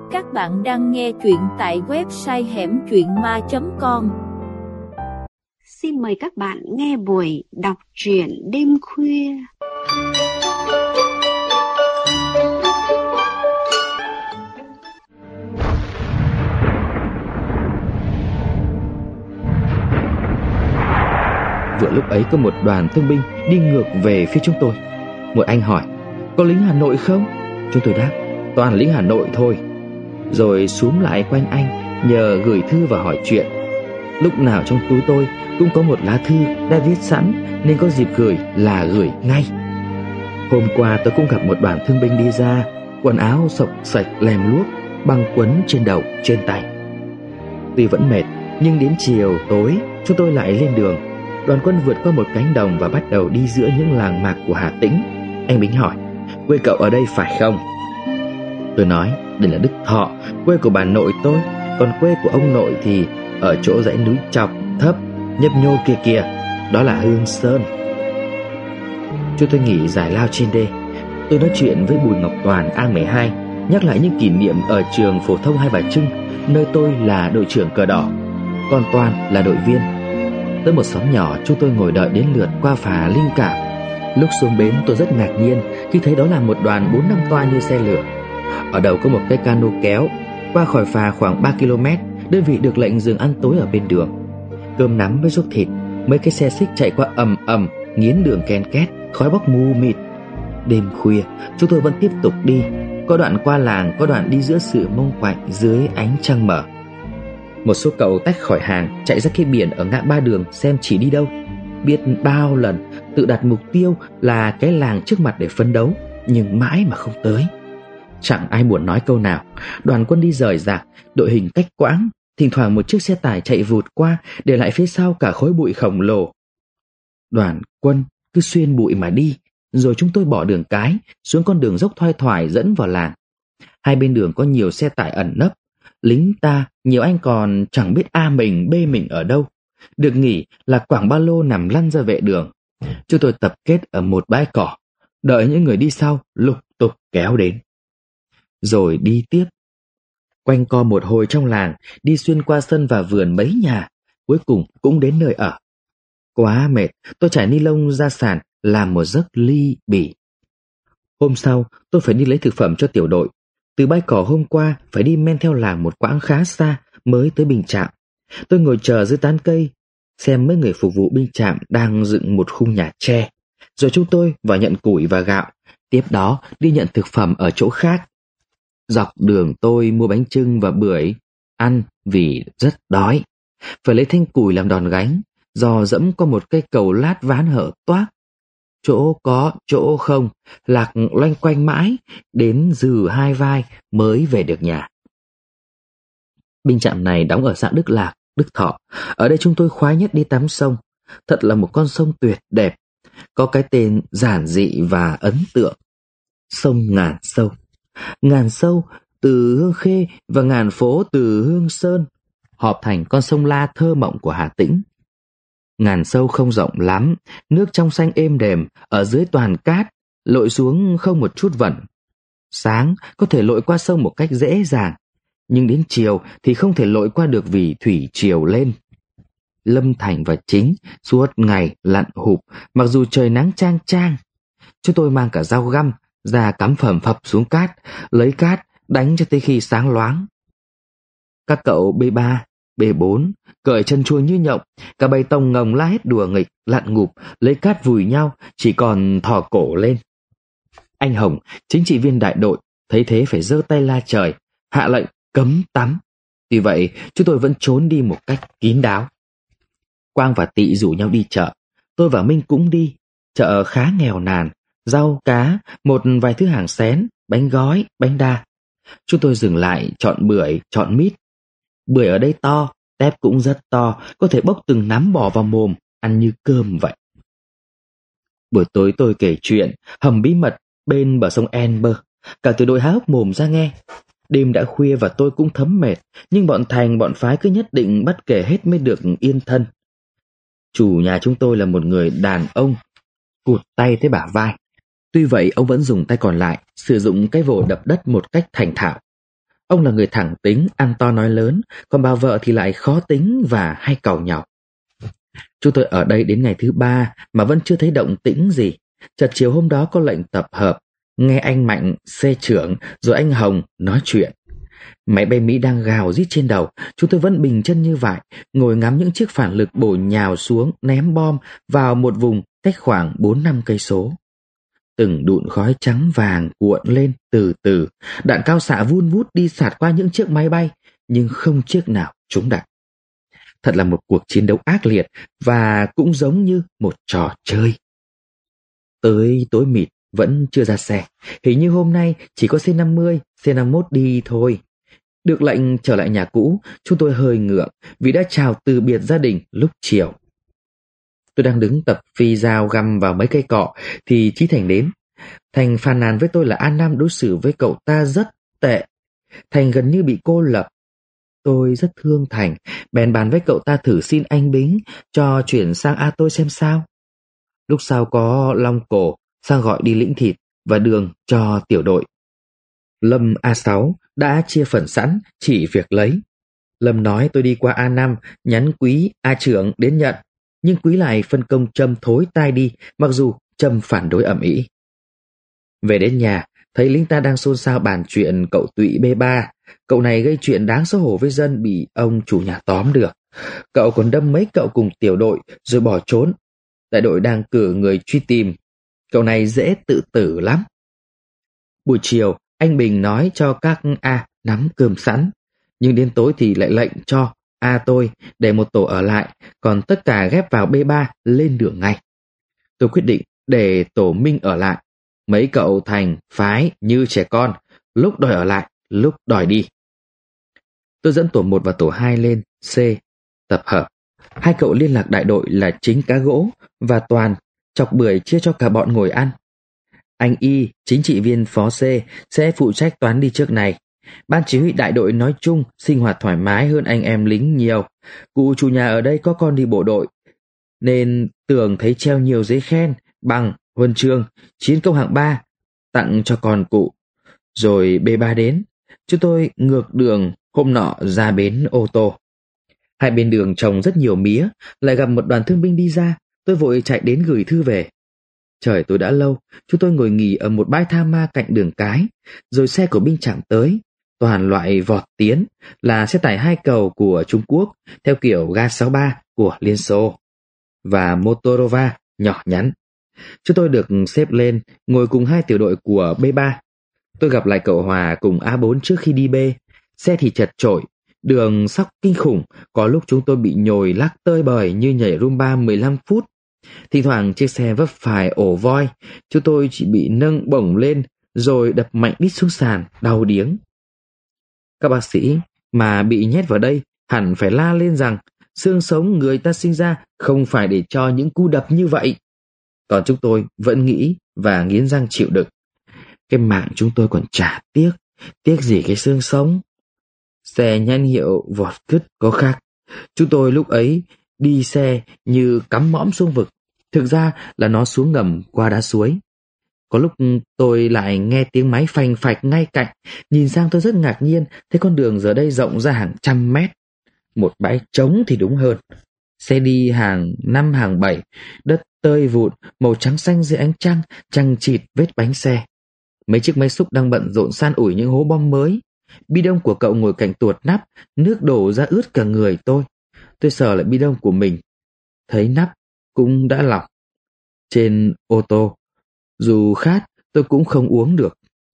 Các bạn đang nghe truyện tại website hẻmtruyện.ma.com. Xin mời các bạn nghe buổi đọc truyện đêm khuya. Vừa lúc ấy có một đoàn thương binh đi ngược về phía chúng tôi. Một anh hỏi: "Có lính Hà Nội không?" Chúng tôi đáp: "Toàn lính Hà Nội thôi." Rồi xúm lại quanh anh nhờ gửi thư và hỏi chuyện. Lúc nào trong túi tôi cũng có một lá thư đã viết sẵn, nên có dịp gửi là gửi ngay. Hôm qua tôi cũng gặp một đoàn thương binh đi ra, quần áo xộc xạch lem luốc, băng quấn trên đầu trên tay. Tuy vẫn mệt, nhưng đến chiều tối chúng tôi lại lên đường. Đoàn quân vượt qua một cánh đồng và bắt đầu đi giữa những làng mạc của Hà Tĩnh. Anh Bính hỏi: "Quê cậu ở đây phải không?" Tôi nói: "Đây là Đức Thọ, quê của bà nội tôi. Còn quê của ông nội thì ở chỗ dãy núi chọc, thấp, nhấp nhô kia kìa, đó là Hương Sơn." Chúng tôi nghỉ giải lao trên đê. Tôi nói chuyện với Bùi Ngọc Toàn A12, nhắc lại những kỷ niệm ở trường phổ thông Hai Bà Trưng, nơi tôi là đội trưởng cờ đỏ, còn Toàn là đội viên. Tới một xóm nhỏ, chúng tôi ngồi đợi đến lượt qua phà Linh Cảm. Lúc xuống bến tôi rất ngạc nhiên khi thấy đó là một đoàn 4-5 toa như xe lửa. Ở đầu có một cái cano kéo. Qua khỏi phà khoảng 3 km, đơn vị được lệnh dừng ăn tối ở bên đường. Cơm nắm với ruốc thịt. Mấy cái xe xích chạy qua ầm ầm, nghiến đường ken két, khói bốc mù mịt. Đêm khuya chúng tôi vẫn tiếp tục đi. Có đoạn qua làng, có đoạn đi giữa sự mông quạnh dưới ánh trăng mở. Một số cậu tách khỏi hàng, chạy ra cái biển ở ngã ba đường xem chỉ đi đâu. Biết bao lần tự đặt mục tiêu là cái làng trước mặt để phấn đấu, nhưng mãi mà không tới. Chẳng ai buồn nói câu nào. Đoàn quân đi rời rạc, đội hình cách quãng. Thỉnh thoảng một chiếc xe tải chạy vụt qua, để lại phía sau cả khối bụi khổng lồ. Đoàn quân cứ xuyên bụi mà đi. Rồi chúng tôi bỏ đường cái xuống con đường dốc thoai thoải dẫn vào làng. Hai bên đường có nhiều xe tải ẩn nấp. Lính ta, nhiều anh còn chẳng biết A mình B mình ở đâu. Được nghỉ là quảng ba lô nằm lăn ra vệ đường. Chúng tôi tập kết ở một bãi cỏ, đợi những người đi sau lục tục kéo đến. Rồi đi tiếp. Quanh co một hồi trong làng, đi xuyên qua sân và vườn mấy nhà, cuối cùng cũng đến nơi ở. Quá mệt, tôi trải ni lông ra sàn làm một giấc ly bì. Hôm sau tôi phải đi lấy thực phẩm cho tiểu đội. Từ bãi cỏ hôm qua phải đi men theo làng một quãng khá xa mới tới binh trạm. Tôi ngồi chờ dưới tán cây, xem mấy người phục vụ binh trạm đang dựng một khung nhà tre. Rồi chúng tôi vào nhận củi và gạo, tiếp đó đi nhận thực phẩm ở chỗ khác. Dọc đường tôi mua bánh chưng và bưởi ăn vì rất đói. Phải lấy thanh củi làm đòn gánh, dò dẫm qua một cây cầu lát ván hở toác. Chỗ có, chỗ không, lạc loanh quanh mãi, đến dừ hai vai mới về được nhà. Binh trạm này đóng ở xã Đức Lạc, Đức Thọ. Ở đây chúng tôi khoái nhất đi tắm sông. Thật là một con sông tuyệt đẹp, có cái tên giản dị và ấn tượng. Sông Ngàn Sâu. Ngàn Sâu từ Hương Khê và Ngàn Phố từ Hương Sơn họp thành con sông La thơ mộng của Hà Tĩnh. Ngàn Sâu không rộng lắm, nước trong xanh êm đềm, ở dưới toàn cát, lội xuống không một chút vẩn. Sáng có thể lội qua sông một cách dễ dàng, nhưng đến chiều thì không thể lội qua được vì thủy triều lên. Lâm Thành và Chính suốt ngày lặn hụp, mặc dù trời nắng chang chang. Chúng tôi mang cả dao găm ra cắm phầm phập xuống cát, lấy cát đánh cho tới khi sáng loáng. Các cậu B3, B4 cởi chân chuôi như nhộng, cả bầy tông ngồng la hết đùa nghịch, lặn ngụp, lấy cát vùi nhau, chỉ còn thò cổ lên. Anh Hồng, chính trị viên đại đội, thấy thế phải giơ tay la trời, hạ lệnh cấm tắm. Tuy vậy, chúng tôi vẫn trốn đi một cách kín đáo. Quang và Tị rủ nhau đi chợ, tôi và Minh cũng đi. Chợ khá nghèo nàn, rau, cá, một vài thứ hàng xén, bánh gói, bánh đa. Chúng tôi dừng lại chọn bưởi, chọn mít. Bưởi ở đây to, tép cũng rất to, có thể bốc từng nắm bỏ vào mồm, ăn như cơm vậy. Buổi tối tôi kể chuyện hầm bí mật bên bờ sông Enber. Cả tiểu đội há hốc mồm ra nghe. Đêm đã khuya và tôi cũng thấm mệt, nhưng bọn Thành bọn Phái cứ nhất định bắt kể hết mới được yên thân. Chủ nhà chúng tôi là một người đàn ông, cụt tay tới bả vai. Tuy vậy ông vẫn dùng tay còn lại sử dụng cái vồ đập đất một cách thành thạo. Ông là người thẳng tính, ăn to nói lớn, còn bà vợ thì lại khó tính và hay càu nhàu. Chúng tôi ở đây đến ngày thứ 3 mà vẫn chưa thấy động tĩnh gì. Chợt chiều hôm đó có lệnh tập hợp, nghe anh Mạnh, xe trưởng, rồi anh Hồng nói chuyện. Máy bay Mỹ đang gào rít trên đầu, chúng tôi vẫn bình chân như vậy, ngồi ngắm những chiếc phản lực bổ nhào xuống ném bom vào một vùng cách khoảng 4-5 cây số. Từng đụn khói trắng vàng cuộn lên từ từ, đạn cao xạ vun vút đi xạt qua những chiếc máy bay, nhưng không chiếc nào trúng đạn. Thật là một cuộc chiến đấu ác liệt và cũng giống như một trò chơi. Tới tối mịt vẫn chưa ra xe, hình như hôm nay chỉ có C-50, C-51 đi thôi. Được lệnh trở lại nhà cũ, chúng tôi hơi ngượng vì đã chào từ biệt gia đình lúc chiều. Tôi đang đứng tập phi dao găm vào mấy cây cọ thì Chí Thành đến. Thành phàn nàn với tôi là An Nam đối xử với cậu ta rất tệ. Thành gần như bị cô lập. Tôi rất thương Thành, bèn bàn với cậu ta thử xin anh Bính cho chuyển sang A Tôi xem sao. Lúc sau có Long Cổ sang gọi đi lĩnh thịt và đường cho tiểu đội. Lâm A6 đã chia phần sẵn, chỉ việc lấy. Lâm nói tôi đi qua A5, nhắn Quý A trưởng đến nhận, nhưng Quý lại phân công Trâm thối tai đi, mặc dù Trâm phản đối ầm ĩ. Về đến nhà, thấy lính ta đang xôn xao bàn chuyện cậu Tụy B3. Cậu này gây chuyện đáng xấu hổ với dân, bị ông chủ nhà tóm được. Cậu còn đâm mấy cậu cùng tiểu đội rồi bỏ trốn. Đại đội đang cử người truy tìm. Cậu này dễ tự tử lắm. Buổi chiều, anh Bình nói cho các A nắm cơm sẵn, nhưng đến tối thì lại lệnh cho A Tôi để một tổ ở lại, còn tất cả ghép vào B3 lên đường ngay. Tôi quyết định để tổ Minh ở lại. Mấy cậu Thành, Phái như trẻ con, lúc đòi ở lại, lúc đòi đi. Tôi dẫn tổ 1 và tổ 2 lên C tập hợp. Hai cậu liên lạc đại đội là Chính Cá Gỗ và Toàn chọc bưởi chia cho cả bọn ngồi ăn. Anh Y, chính trị viên phó C, sẽ phụ trách toán đi trước này. Ban chỉ huy đại đội nói chung sinh hoạt thoải mái hơn anh em lính nhiều. Cụ chủ nhà ở đây có con đi bộ đội, nên tưởng thấy treo nhiều giấy khen, bằng, huân chương, chiến công hạng 3 tặng cho con cụ. Rồi B3 đến, chúng tôi ngược đường hôm nọ ra bến ô tô. Hai bên đường trồng rất nhiều mía, lại gặp một đoàn thương binh đi ra, tôi vội chạy đến gửi thư về. Trời tối đã lâu, chúng tôi ngồi nghỉ ở một bãi tha ma cạnh đường cái, rồi xe của binh chạm tới, toàn loại vọt tiến, là xe tải 2 cầu của Trung Quốc, theo kiểu Ga-63 của Liên Xô, và Motorova nhỏ nhắn. Chúng tôi được xếp lên, ngồi cùng 2 tiểu đội của B3. Tôi gặp lại cậu Hòa cùng A4 trước khi đi B. Xe thì chật chội, đường sóc kinh khủng, có lúc chúng tôi bị nhồi lắc tơi bời như nhảy Rumba 15 phút. Thỉnh thoảng chiếc xe vấp phải ổ voi, chúng tôi chỉ bị nâng bổng lên rồi đập mạnh đít xuống sàn, đau điếng. Các bác sĩ mà bị nhét vào đây hẳn phải la lên rằng xương sống người ta sinh ra không phải để cho những cú đập như vậy. Còn chúng tôi vẫn nghĩ và nghiến răng chịu đựng. Cái mạng chúng tôi còn chả tiếc, tiếc gì cái xương sống. Xe nhãn hiệu vọt cứt có khác. Chúng tôi lúc ấy đi xe như cắm mõm xuống vực, thực ra là nó xuống ngầm qua đá suối. Có lúc tôi lại nghe tiếng máy phanh phạch ngay cạnh, nhìn sang tôi rất ngạc nhiên, thấy con đường giờ đây rộng ra hàng trăm mét. Một bãi trống thì đúng hơn. Xe đi hàng 5 hàng 7, đất tơi vụn, màu trắng xanh dưới ánh trăng, chằng chịt vết bánh xe. Mấy chiếc máy xúc đang bận rộn san ủi những hố bom mới. Bi đông của cậu ngồi cạnh tuột nắp, nước đổ ra ướt cả người tôi. Tôi sờ lại bi đông của mình, thấy nắp cũng đã lỏng. Trên ô tô, dù khát tôi cũng không uống được.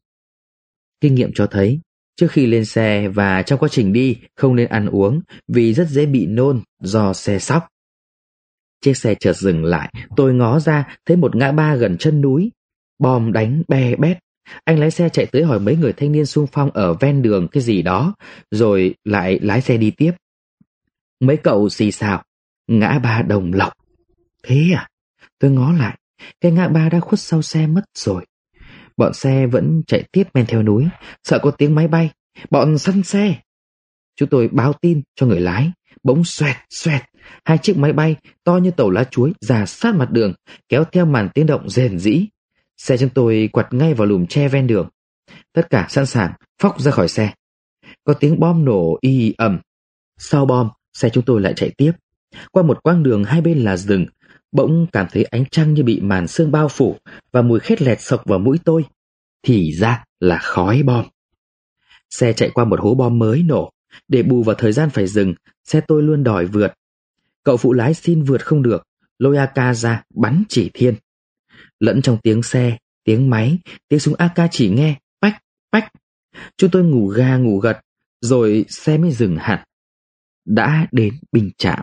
Kinh nghiệm cho thấy, trước khi lên xe và trong quá trình đi không nên ăn uống vì rất dễ bị nôn do xe sóc. Chiếc xe chợt dừng lại, tôi ngó ra thấy một ngã ba gần chân núi. Bom đánh be bét. Anh lái xe chạy tới hỏi mấy người thanh niên xung phong ở ven đường cái gì đó, rồi lại lái xe đi tiếp. Mấy cậu xì xào, ngã ba Đồng Lộc. Thế à? Tôi ngó lại, cái ngã ba đã khuất sau xe mất rồi. Bọn xe vẫn chạy tiếp men theo núi, sợ có tiếng máy bay. Bọn săn xe. Chúng tôi báo tin cho người lái, bỗng xoẹt xoẹt, 2 chiếc máy bay to như tàu lá chuối rà sát mặt đường, kéo theo màn tiếng động rền rĩ. Xe chúng tôi quặt ngay vào lùm tre ven đường. Tất cả sẵn sàng phóc ra khỏi xe. có tiếng bom nổ ì ầm. Sau bom, xe chúng tôi lại chạy tiếp. Qua một quãng đường hai bên là rừng, bỗng cảm thấy ánh trăng như bị màn sương bao phủ và mùi khét lẹt xộc vào mũi tôi. Thì ra là khói bom. Xe chạy qua một hố bom mới nổ. Để bù vào thời gian phải dừng, xe tôi luôn đòi vượt. Cậu phụ lái xin vượt không được, lôi AK ra bắn chỉ thiên. Lẫn trong tiếng xe, tiếng máy, tiếng súng AK chỉ nghe pách pách. Chúng tôi ngủ ga ngủ gật, rồi xe mới dừng hẳn. Đã đến Bình Trạm.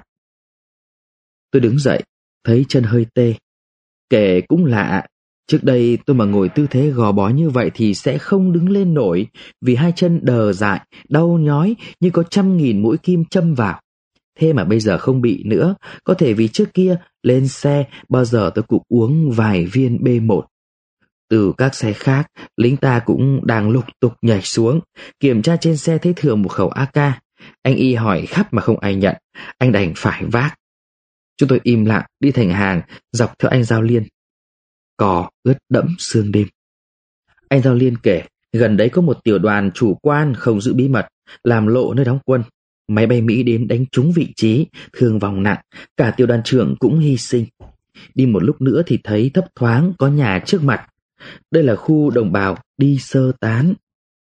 Tôi đứng dậy, thấy chân hơi tê. Kể cũng lạ, trước đây tôi mà ngồi tư thế gò bó như vậy thì sẽ không đứng lên nổi, vì hai chân đờ dại, đau nhói như có 100.000 mũi kim châm vào. Thế mà bây giờ không bị nữa, có thể vì trước kia lên xe bao giờ tôi cũng uống vài viên B1. Từ các xe khác, lính ta cũng đang lục tục nhảy xuống, kiểm tra trên xe thấy thừa một khẩu AK. Anh Y hỏi khắp mà không ai nhận, anh đành phải vác. Chúng tôi im lặng đi thành hàng dọc theo anh Giao Liên. Cỏ ướt đẫm sương đêm. Anh Giao Liên kể gần đấy có một tiểu đoàn chủ quan không giữ bí mật, làm lộ nơi đóng quân. Máy bay Mỹ đến đánh trúng vị trí, thương vong nặng, cả tiểu đoàn trưởng cũng hy sinh. Đi một lúc nữa thì thấy thấp thoáng có nhà trước mặt. Đây là khu đồng bào đi sơ tán.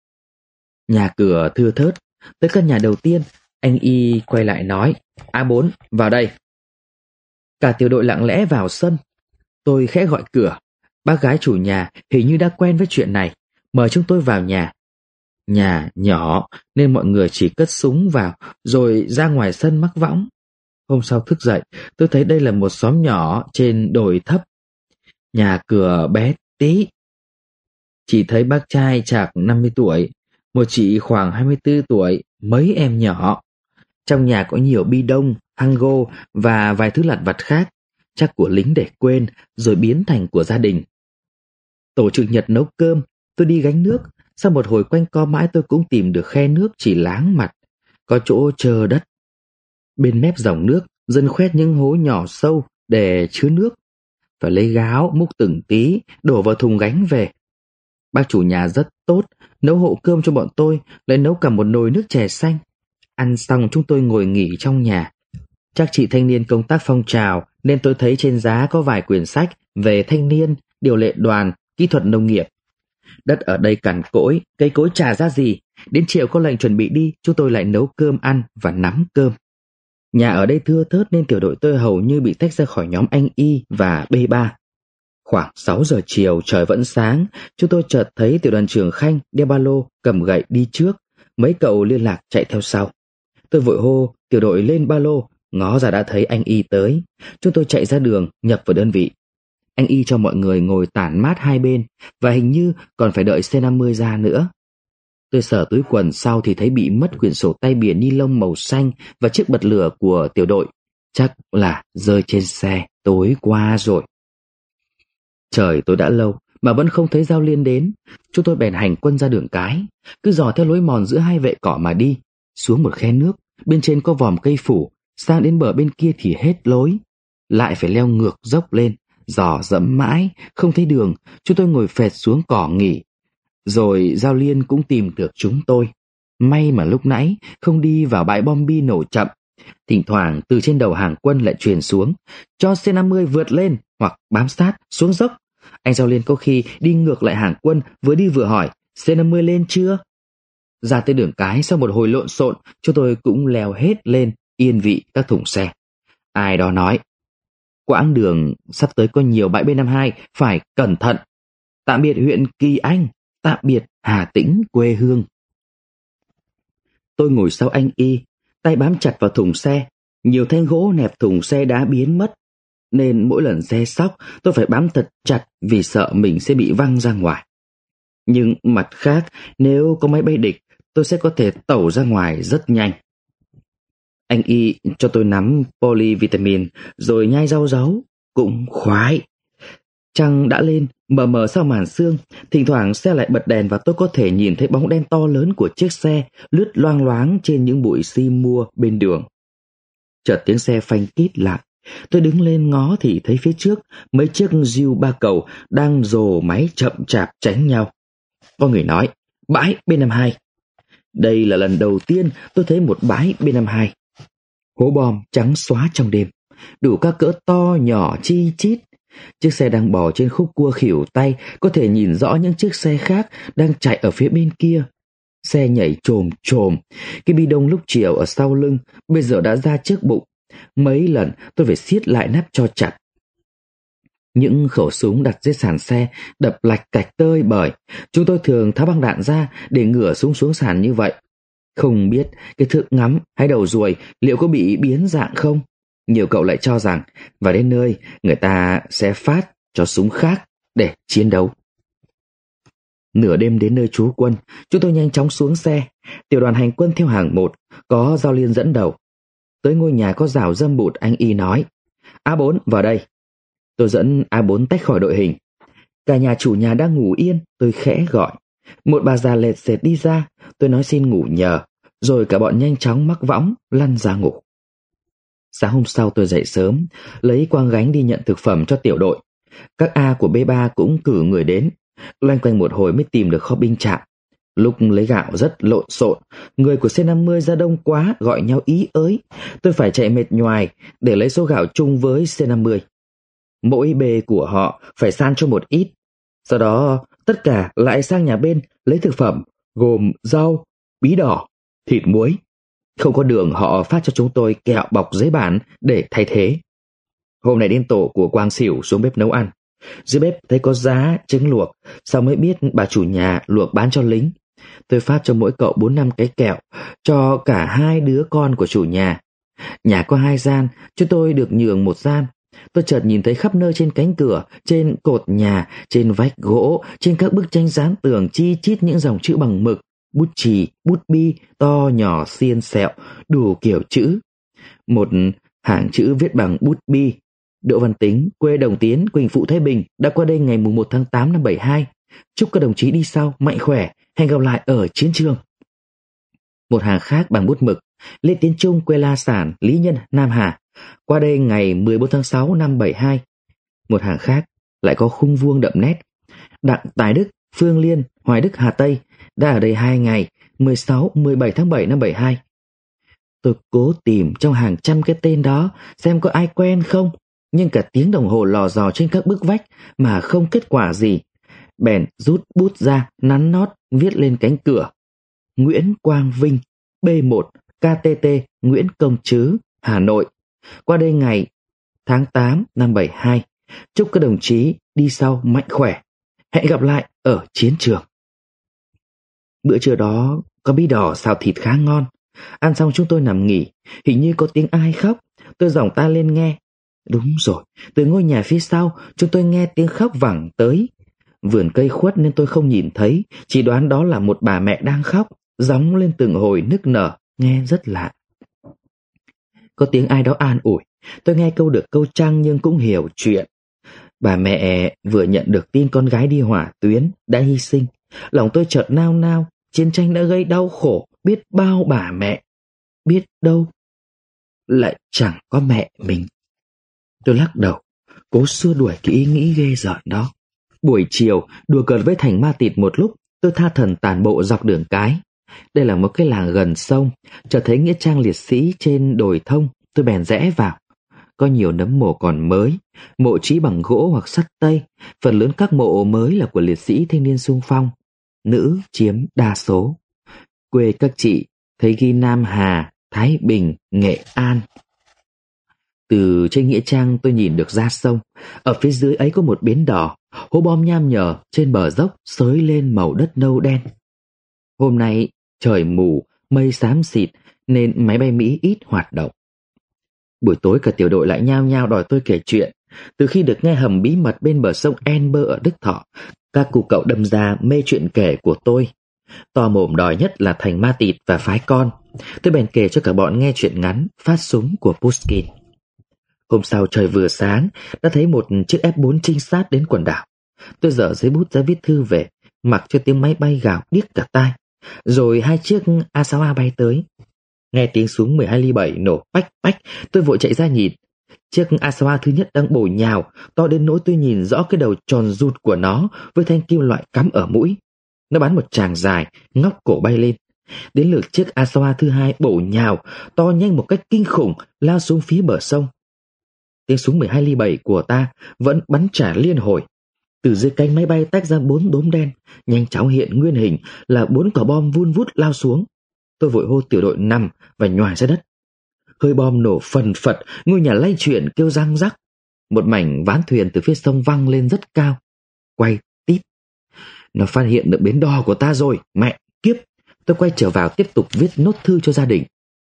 Nhà cửa thưa thớt. Tới căn nhà đầu tiên, anh Y quay lại nói: A4, vào đây. Cả tiểu đội lặng lẽ vào sân. Tôi khẽ gọi cửa. Bác gái chủ nhà hình như đã quen với chuyện này, mời chúng tôi vào nhà. Nhà nhỏ nên mọi người chỉ cất súng vào rồi ra ngoài sân mắc võng. Hôm sau thức dậy, tôi thấy đây là một xóm nhỏ trên đồi thấp. Nhà cửa bé tí. Chỉ thấy bác trai chạc 50 tuổi, một chị khoảng 24 tuổi, mấy em nhỏ. Trong nhà có nhiều bi đông, hango và vài thứ lặt vặt khác, chắc của lính để quên rồi biến thành của gia đình. Tổ trực nhật nấu cơm, tôi đi gánh nước. Sau một hồi quanh co mãi tôi cũng tìm được khe nước chỉ láng mặt, có chỗ trơ đất. Bên mép dòng nước, dân khoét những hố nhỏ sâu để chứa nước. Phải lấy gáo múc từng tí, đổ vào thùng gánh về. Bác chủ nhà rất tốt, nấu hộ cơm cho bọn tôi, lại nấu cả một nồi nước chè xanh. Ăn xong chúng tôi ngồi nghỉ trong nhà. Chắc chị thanh niên công tác phong trào nên tôi thấy trên giá có vài quyển sách về thanh niên, điều lệ đoàn, kỹ thuật nông nghiệp. Đất ở đây cằn cỗi, cây cối chả ra gì. Đến chiều có lệnh chuẩn bị đi, chúng tôi lại nấu cơm ăn và nắm cơm. Nhà ở đây thưa thớt nên tiểu đội tôi hầu như bị tách ra khỏi nhóm anh Y và B3. Khoảng 6 giờ chiều trời vẫn sáng, chúng tôi chợt thấy tiểu đoàn trưởng Khanh đeo ba lô, cầm gậy đi trước, mấy cậu liên lạc chạy theo sau. Tôi vội hô tiểu đội lên ba lô, ngó ra đã thấy anh Y tới. Chúng tôi chạy ra đường, nhập vào đơn vị. Anh Y cho mọi người ngồi tản mát hai bên, và hình như còn phải đợi C50 ra nữa. Tôi sờ túi quần sau thì thấy bị mất quyển sổ tay biển ni lông màu xanh và chiếc bật lửa của tiểu đội. Chắc là rơi trên xe tối qua rồi. Trời tối đã lâu mà vẫn không thấy Giao Liên đến. Chúng tôi bèn hành quân ra đường cái, cứ dò theo lối mòn giữa hai vệ cỏ mà đi. Xuống một khe nước, bên trên có vòm cây phủ, sang đến bờ bên kia thì hết lối. Lại phải leo ngược dốc lên, dò dẫm mãi, không thấy đường. Chúng tôi ngồi phệt xuống cỏ nghỉ. Rồi Giao Liên cũng tìm được chúng tôi. May mà lúc nãy không đi vào bãi bom bi nổ chậm. Thỉnh thoảng từ trên đầu hàng quân lại truyền xuống, cho C50 vượt lên hoặc bám sát xuống dốc. Anh Giao Liên có khi đi ngược lại hàng quân, vừa đi vừa hỏi C50 lên chưa. Ra tới đường cái sau một hồi lộn xộn, chúng tôi cũng leo hết lên yên vị các thùng xe. Ai đó nói: quãng đường sắp tới có nhiều bãi B52, phải cẩn thận. Tạm biệt huyện Kỳ Anh, tạm biệt Hà Tĩnh quê hương. Tôi ngồi sau anh Y, tay bám chặt vào thùng xe. Nhiều thanh gỗ nẹp thùng xe đã biến mất, nên mỗi lần xe xóc tôi phải bám thật chặt vì sợ mình sẽ bị văng ra ngoài. Nhưng mặt khác, nếu có máy bay địch, tôi sẽ có thể tẩu ra ngoài rất nhanh. Anh Y cho tôi nắm polyvitamin rồi nhai rau ráu, cũng khoái. Trăng đã lên, mờ mờ sau màn sương, thỉnh thoảng xe lại bật đèn và tôi có thể nhìn thấy bóng đen to lớn của chiếc xe lướt loang loáng trên những bụi xi mua bên đường. Chợt tiếng xe phanh tít lại, tôi đứng lên ngó thì thấy phía trước mấy chiếc Jeep ba cầu đang rồ máy chậm chạp tránh nhau. Có người nói: bãi B52. Đây là lần đầu tiên tôi thấy một bãi B-52. Hố bom trắng xóa trong đêm, đủ các cỡ to nhỏ chi chít. Chiếc xe đang bò trên khúc cua khuỷu tay có thể nhìn rõ những chiếc xe khác đang chạy ở phía bên kia. Xe nhảy chồm chồm, cái bi đông lúc chiều ở sau lưng bây giờ đã ra trước bụng. Mấy lần tôi phải siết lại nắp cho chặt. Những khẩu súng đặt dưới sàn xe đập lạch cạch tơi bời. Chúng tôi thường tháo băng đạn ra để ngửa súng xuống sàn như vậy. Không biết cái thước ngắm hay đầu ruồi liệu có bị biến dạng không? Nhiều cậu lại cho rằng vào đến nơi người ta sẽ phát cho súng khác để chiến đấu. Nửa đêm đến nơi trú quân, chúng tôi nhanh chóng xuống xe. Tiểu đoàn hành quân theo hàng một, có Giao Liên dẫn đầu. Tới ngôi nhà có rào râm bụt, anh Y nói: A4 vào đây. Tôi dẫn A4 tách khỏi đội hình. Cả nhà chủ nhà đang ngủ yên, tôi khẽ gọi. Một bà già lệt xệt đi ra, tôi nói xin ngủ nhờ, rồi cả bọn nhanh chóng mắc võng lăn ra ngủ. Sáng hôm sau tôi dậy sớm, lấy quang gánh đi nhận thực phẩm cho tiểu đội. Các A của B3 cũng cử người đến, loanh quanh một hồi mới tìm được kho binh trạm. Lúc lấy gạo rất lộn xộn, người của C50 ra đông quá gọi nhau ý ới. Tôi phải chạy mệt nhoài để lấy số gạo chung với C50. Mỗi bề của họ phải san cho một ít. Sau đó tất cả lại sang nhà bên lấy thực phẩm gồm rau, bí đỏ, thịt muối. Không có đường họ phát cho chúng tôi kẹo bọc giấy bản để thay thế. Hôm nay đến tổ của Quang Xỉu xuống bếp nấu ăn. Dưới bếp thấy có giá trứng luộc, sau mới biết bà chủ nhà luộc bán cho lính. Tôi phát cho mỗi cậu 4-5 cái kẹo, cho cả 2 đứa con của chủ nhà. Nhà có 2 gian, chúng tôi được nhường 1 gian. Tôi chợt nhìn thấy khắp nơi trên cánh cửa, trên cột nhà, trên vách gỗ, trên các bức tranh dán tường chi chít những dòng chữ bằng mực, bút chì, bút bi, to nhỏ xiên xẹo, đủ kiểu chữ. Một hàng chữ viết bằng bút bi: Đỗ Văn Tính, quê Đồng Tiến, Quỳnh Phụ, Thái Bình, đã qua đây ngày 1 tháng 8 năm 72. Chúc các đồng chí đi sau mạnh khỏe, hẹn gặp lại ở chiến trường. Một hàng khác bằng bút mực: Lê Tiến Trung, quê La Sản, Lý Nhân, Nam Hà, qua đây ngày 14 tháng 6 năm 72. Một hàng khác lại có khung vuông đậm nét: Đặng Tài Đức, Phương Liên, Hoài Đức, Hà Tây, đã ở đây 2 ngày, 16, 17 tháng 7 năm 72. Tôi cố tìm trong hàng trăm cái tên đó xem có ai quen không, nhưng cả tiếng đồng hồ lò dò trên các bức vách mà không kết quả gì. Bèn rút bút ra nắn nót viết lên cánh cửa: Nguyễn Quang Vinh, B1, KTT, Nguyễn Công Trứ, Hà Nội, qua đây ngày tháng 8 năm 72. Chúc các đồng chí đi sau mạnh khỏe, hẹn gặp lại ở chiến trường. Bữa trưa đó có bí đỏ xào thịt khá ngon. Ăn xong chúng tôi nằm nghỉ, hình như có tiếng ai khóc. Tôi giỏng tai lên nghe. Đúng rồi, từ ngôi nhà phía sau chúng tôi nghe tiếng khóc vẳng tới. Vườn cây khuất nên tôi không nhìn thấy, chỉ đoán đó là một bà mẹ đang khóc, gióng lên từng hồi nức nở, nghe rất lạ. Có tiếng ai đó an ủi, tôi nghe câu được câu trăng nhưng cũng hiểu chuyện. Bà mẹ vừa nhận được tin con gái đi hỏa tuyến đã hy sinh. Lòng tôi chợt nao nao, chiến tranh đã gây đau khổ biết bao bà mẹ, biết đâu lại chẳng có mẹ mình. Tôi lắc đầu, cố xua đuổi cái ý nghĩ ghê rợn đó. Buổi chiều đùa cợt với Thành Ma Tịt một lúc, tôi tha thần tản bộ dọc đường cái. Đây là một cái làng gần sông, chợt thấy nghĩa trang liệt sĩ trên đồi thông, tôi bèn rẽ vào. Có nhiều nấm mộ còn mới, mộ trí bằng gỗ hoặc sắt tây. Phần lớn các mộ mới là của liệt sĩ thanh niên xung phong, nữ chiếm đa số. Quê các chị thấy ghi Nam Hà, Thái Bình, Nghệ An. Từ trên nghĩa trang tôi nhìn được ra sông. Ở phía dưới ấy có một bến đỏ, hố bom nham nhở trên bờ dốc xới lên màu đất nâu đen. Hôm nay trời mù, mây xám xịt nên máy bay Mỹ ít hoạt động. Buổi tối cả tiểu đội lại nhao nhao đòi tôi kể chuyện. Từ khi được nghe hầm bí mật bên bờ sông Enber ở Đức Thọ, các cụ cậu đâm ra mê chuyện kể của tôi. To mồm đòi nhất là Thành Ma Tịt và phái con. Tôi bèn kể cho cả bọn nghe chuyện ngắn Phát súng của Pushkin. Hôm sau trời vừa sáng, đã thấy một chiếc F4 trinh sát đến quần đảo. Tôi dở giấy bút ra viết thư về, mặc cho tiếng máy bay gào điếc cả tai. Rồi 2 chiếc A-6A bay tới. Nghe tiếng súng 12 ly 7 nổ pách pách, tôi vội chạy ra nhìn. Chiếc A-6A thứ nhất đang bổ nhào, to đến nỗi tôi nhìn rõ cái đầu tròn rụt của nó với thanh kim loại cắm ở mũi. Nó bắn một tràng dài, ngóc cổ bay lên. Đến lượt chiếc Asawa thứ hai bổ nhào, to nhanh một cách kinh khủng, lao xuống phía bờ sông. Tiếng súng 12 ly 7 của ta vẫn bắn trả liên hồi. Từ dưới cánh máy bay tách ra 4 đốm đen, nhanh chóng hiện nguyên hình là 4 quả bom vun vút lao xuống. Tôi vội hô tiểu đội nằm và nhòi ra đất. Hơi bom nổ phần phật, ngôi nhà lay chuyển kêu răng rắc. Một mảnh ván thuyền từ phía sông văng lên rất cao. Quay tít. Nó phát hiện được bến đò của ta rồi, mẹ kiếp. Tôi quay trở vào tiếp tục viết nốt thư cho gia đình.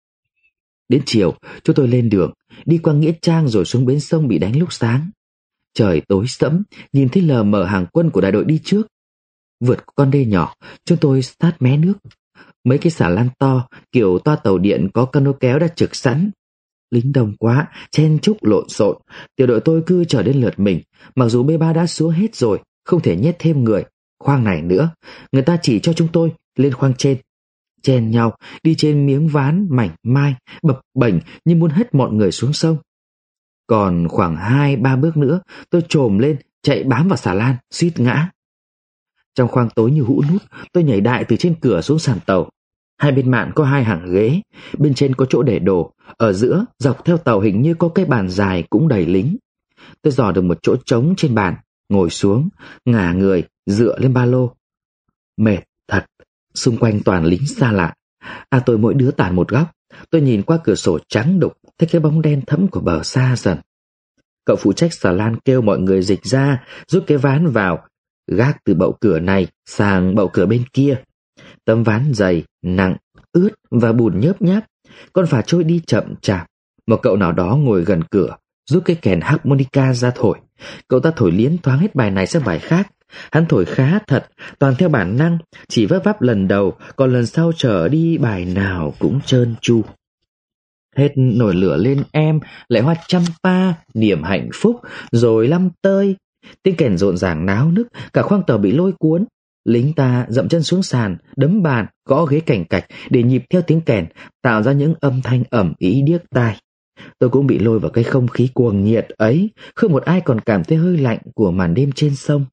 Đến chiều, chúng tôi lên đường, đi qua nghĩa trang rồi xuống bến sông bị đánh lúc sáng. Trời tối sẫm, nhìn thấy lờ mờ hàng quân của đại đội đi trước. Vượt con đê nhỏ, chúng tôi sát mé nước. Mấy cái xà lan to, kiểu toa tàu điện có cano kéo đã trực sẵn. Lính đông quá, chen chúc lộn xộn. Tiểu đội tôi cứ chờ đến lượt mình, mặc dù B3 đã xuống hết rồi, không thể nhét thêm người. Khoang này nữa, người ta chỉ cho chúng tôi lên khoang trên. Chen nhau, đi trên miếng ván mảnh mai, bập bềnh như muốn hất mọi người xuống sông. Còn khoảng 2-3 bước nữa, tôi chồm lên, chạy bám vào xà lan, suýt ngã. Trong khoang tối như hũ nút, tôi nhảy đại từ trên cửa xuống sàn tàu. Hai bên mạn có 2 hàng ghế, bên trên có chỗ để đồ, ở giữa dọc theo tàu hình như có cái bàn dài cũng đầy lính. Tôi dò được một chỗ trống trên bàn, ngồi xuống, ngả người, dựa lên ba lô. Mệt thật, xung quanh toàn lính xa lạ. Tôi mỗi đứa tản một góc. Tôi nhìn qua cửa sổ trắng đục, thấy cái bóng đen thẫm của bờ xa dần. Cậu phụ trách xà lan kêu mọi người dịch ra, rút cái ván vào, gác từ bậu cửa này sang bậu cửa bên kia. Tấm ván dày, nặng, ướt và bùn nhớp nháp, con phà trôi đi chậm chạp. Một cậu nào đó ngồi gần cửa, rút cái kèn harmonica ra thổi. Cậu ta thổi liến thoáng hết bài này sang bài khác. Hắn thổi khá thật, toàn theo bản năng, chỉ vấp váp lần đầu, còn lần sau trở đi bài nào cũng trơn tru. Hết nổi lửa lên em, lại hoa champa, niềm hạnh phúc, rồi lăm tơi. Tiếng kèn rộn ràng náo nức, cả khoang tàu bị lôi cuốn. Lính ta dậm chân xuống sàn, đấm bàn, gõ ghế cành cạch để nhịp theo tiếng kèn, tạo ra những âm thanh ẩm ý điếc tai. Tôi cũng bị lôi vào cái không khí cuồng nhiệt ấy, không một ai còn cảm thấy hơi lạnh của màn đêm trên sông.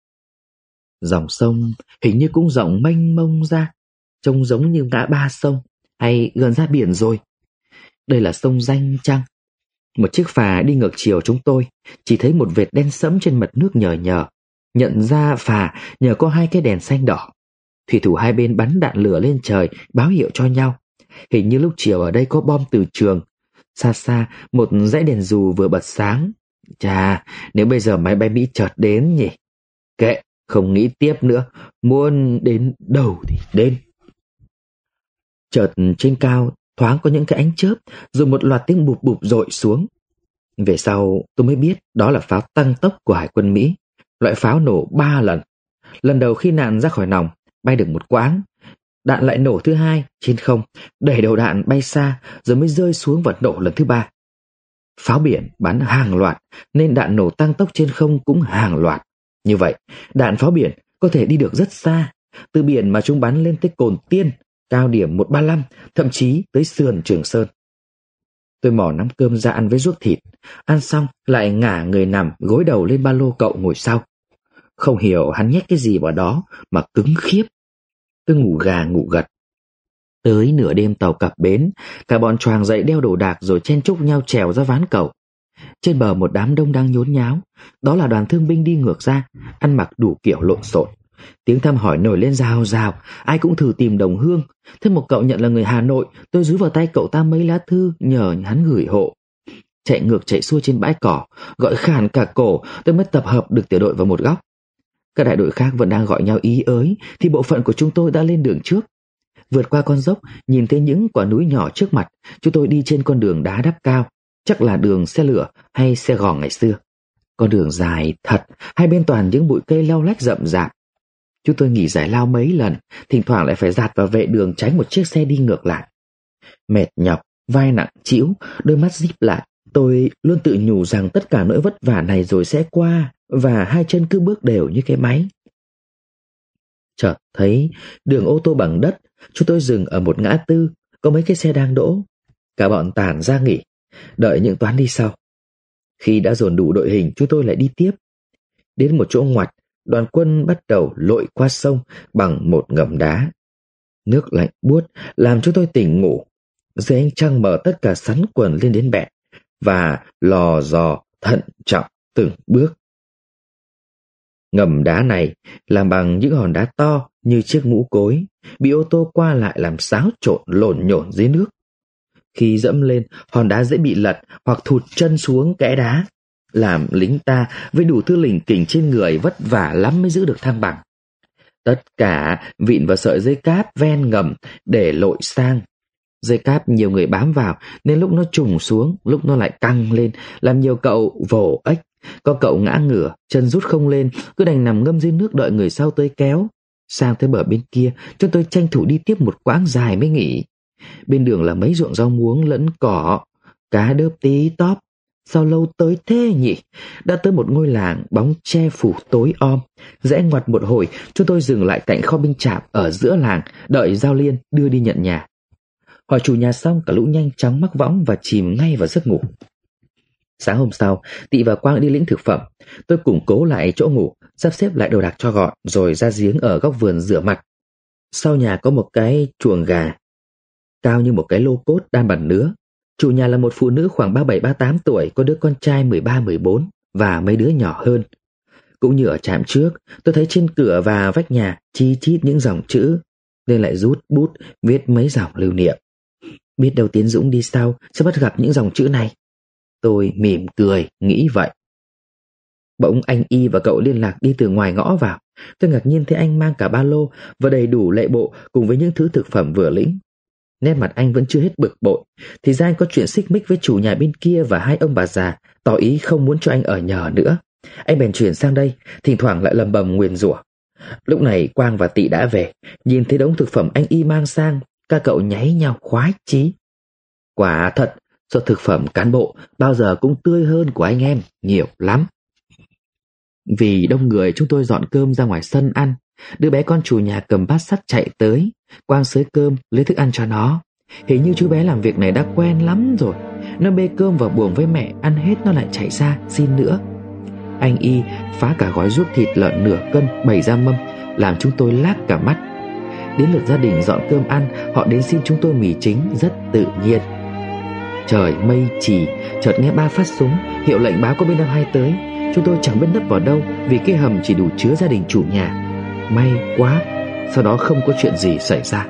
Dòng sông hình như cũng rộng mênh mông ra, trông giống như ngã ba sông, hay gần ra biển rồi. Đây là sông Danh chăng? Một chiếc phà đi ngược chiều chúng tôi, chỉ thấy một vệt đen sẫm trên mặt nước nhờ nhờ. Nhận ra phà nhờ có 2 cái đèn xanh đỏ. Thủy thủ hai bên bắn đạn lửa lên trời, báo hiệu cho nhau. Hình như lúc chiều ở đây có bom từ trường. Xa xa, một dãy đèn dù vừa bật sáng. Chà, nếu bây giờ máy bay Mỹ chợt đến nhỉ? Kệ, không nghĩ tiếp nữa, muốn đến đâu thì đến. Chợt trên cao thoáng có những cái ánh chớp, rồi một loạt tiếng bụp bụp dội xuống. Về sau tôi mới biết đó là pháo tăng tốc của Hải quân Mỹ. Loại pháo nổ 3 lần. Lần đầu khi đạn ra khỏi nòng, bay được một quãng, đạn lại nổ thứ hai trên không, đẩy đầu đạn bay xa, rồi mới rơi xuống và nổ lần thứ 3. Pháo biển bắn hàng loạt, nên đạn nổ tăng tốc trên không cũng hàng loạt. Như vậy, đạn pháo biển có thể đi được rất xa, từ biển mà chúng bắn lên tới Cồn Tiên, cao điểm 135, thậm chí tới sườn Trường Sơn. Tôi mò nắm cơm ra ăn với ruốc thịt, ăn xong lại ngả người nằm gối đầu lên ba lô cậu ngồi sau. Không hiểu hắn nhét cái gì vào đó mà cứng khiếp. Tôi ngủ gà ngủ gật. Tới nửa đêm tàu cập bến, cả bọn choàng dậy đeo đồ đạc rồi chen chúc nhau trèo ra ván cầu. Trên bờ một đám đông đang nhốn nháo, đó là đoàn thương binh đi ngược ra, ăn mặc đủ kiểu lộn xộn. Tiếng thăm hỏi nổi lên rào rào, ai cũng thử tìm đồng hương. Thế một cậu nhận là người Hà Nội, tôi dúi vào tay cậu ta mấy lá thư nhờ hắn gửi hộ. Chạy ngược chạy xuôi trên bãi cỏ, gọi khàn cả cổ, tôi mới tập hợp được tiểu đội vào một góc. Các đại đội khác vẫn đang gọi nhau ý ới, thì bộ phận của chúng tôi đã lên đường trước. Vượt qua con dốc, nhìn thấy những quả núi nhỏ trước mặt, chúng tôi đi trên con đường đá đắp cao, chắc là đường xe lửa hay xe gò ngày xưa. Con đường dài thật, hai bên toàn những bụi cây leo lách rậm rạp. Chúng tôi nghỉ giải lao mấy lần, thỉnh thoảng lại phải dạt vào vệ đường tránh một chiếc xe đi ngược lại. Mệt nhọc, vai nặng trĩu, đôi mắt díp lại, tôi luôn tự nhủ rằng tất cả nỗi vất vả này rồi sẽ qua, và hai chân cứ bước đều như cái máy. Chợt thấy đường ô tô bằng đất, chúng tôi dừng ở một ngã tư, có mấy cái xe đang đỗ. Cả bọn tản ra nghỉ, đợi những toán đi sau. Khi đã dồn đủ đội hình, chúng tôi lại đi tiếp. Đến một chỗ ngoặt, đoàn quân bắt đầu lội qua sông bằng một ngầm đá. Nước lạnh buốt làm chúng tôi tỉnh ngủ. Dưới ánh trăng mờ tất cả sắn quần lên đến bẹn và lò dò thận trọng từng bước. Ngầm đá này làm bằng những hòn đá to như chiếc mũ cối, bị ô tô qua lại làm xáo trộn lộn nhổn dưới nước. Khi dẫm lên, hòn đá dễ bị lật hoặc thụt chân xuống kẽ đá, làm lính ta với đủ thứ lỉnh kỉnh trên người vất vả lắm mới giữ được thăng bằng. Tất cả vịn vào sợi dây cáp ven ngầm để lội sang. Dây cáp nhiều người bám vào nên lúc nó trùng xuống, lúc nó lại căng lên, làm nhiều cậu vồ ếch. Có cậu ngã ngửa, chân rút không lên, cứ đành nằm ngâm dưới nước đợi người sau tới kéo. Sang tới bờ bên kia, chúng tôi tranh thủ đi tiếp một quãng dài mới nghỉ. Bên đường là mấy ruộng rau muống lẫn cỏ, cá đớp tí tóp. Sao lâu tới thế nhỉ? Đã tới một ngôi làng bóng che phủ tối om. Rẽ ngoặt một hồi, chúng tôi dừng lại cạnh kho binh chạm ở giữa làng, đợi Giao Liên đưa đi nhận nhà. Hỏi chủ nhà xong, cả lũ nhanh chóng mắc võng và chìm ngay vào giấc ngủ. Sáng hôm sau, Tị và Quang đi lĩnh thực phẩm. Tôi củng cố lại chỗ ngủ, sắp xếp lại đồ đạc cho gọn, rồi ra giếng ở góc vườn rửa mặt. Sau nhà có một cái chuồng gà, cao như một cái lô cốt đan bằng nứa. Chủ nhà là một phụ nữ khoảng 37-38 tuổi, có đứa con trai 13-14 và mấy đứa nhỏ hơn. Cũng như ở trạm trước, tôi thấy trên cửa và vách nhà chi chít những dòng chữ, nên lại rút bút viết mấy dòng lưu niệm. Biết đâu Tiến Dũng đi sau sẽ bắt gặp những dòng chữ này. Tôi mỉm cười, nghĩ vậy. Bỗng anh Y và cậu liên lạc đi từ ngoài ngõ vào. Tôi ngạc nhiên thấy anh mang cả ba lô và đầy đủ lệ bộ cùng với những thứ thực phẩm vừa lĩnh. Nét mặt anh vẫn chưa hết bực bội. Thì ra anh có chuyện xích mích với chủ nhà bên kia và hai ông bà già, tỏ ý không muốn cho anh ở nhờ nữa. Anh bèn chuyển sang đây, thỉnh thoảng lại lầm bầm nguyền rủa. Lúc này Quang và Tị đã về, nhìn thấy đống thực phẩm anh Y mang sang, các cậu nháy nhau khoái chí. Quả thật, số thực phẩm cán bộ bao giờ cũng tươi hơn của anh em nhiều lắm. Vì đông người, chúng tôi dọn cơm ra ngoài sân ăn. Đứa bé con chủ nhà cầm bát sắt chạy tới, Quang xới cơm lấy thức ăn cho nó. Hình như chú bé làm việc này đã quen lắm rồi. Nó bê cơm vào buồng với mẹ, ăn hết nó lại chạy ra xin nữa. Anh Y phá cả gói ruốc thịt lợn nửa cân bày ra mâm, làm chúng tôi lác cả mắt. Đến lượt gia đình dọn cơm ăn, họ đến xin chúng tôi mì chính rất tự nhiên. Trời mây chì, chợt nghe 3 phát súng, hiệu lệnh báo có bên 52 tới. Chúng tôi chẳng biết nấp vào đâu, vì cái hầm chỉ đủ chứa gia đình chủ nhà. May quá, sau đó không có chuyện gì xảy ra.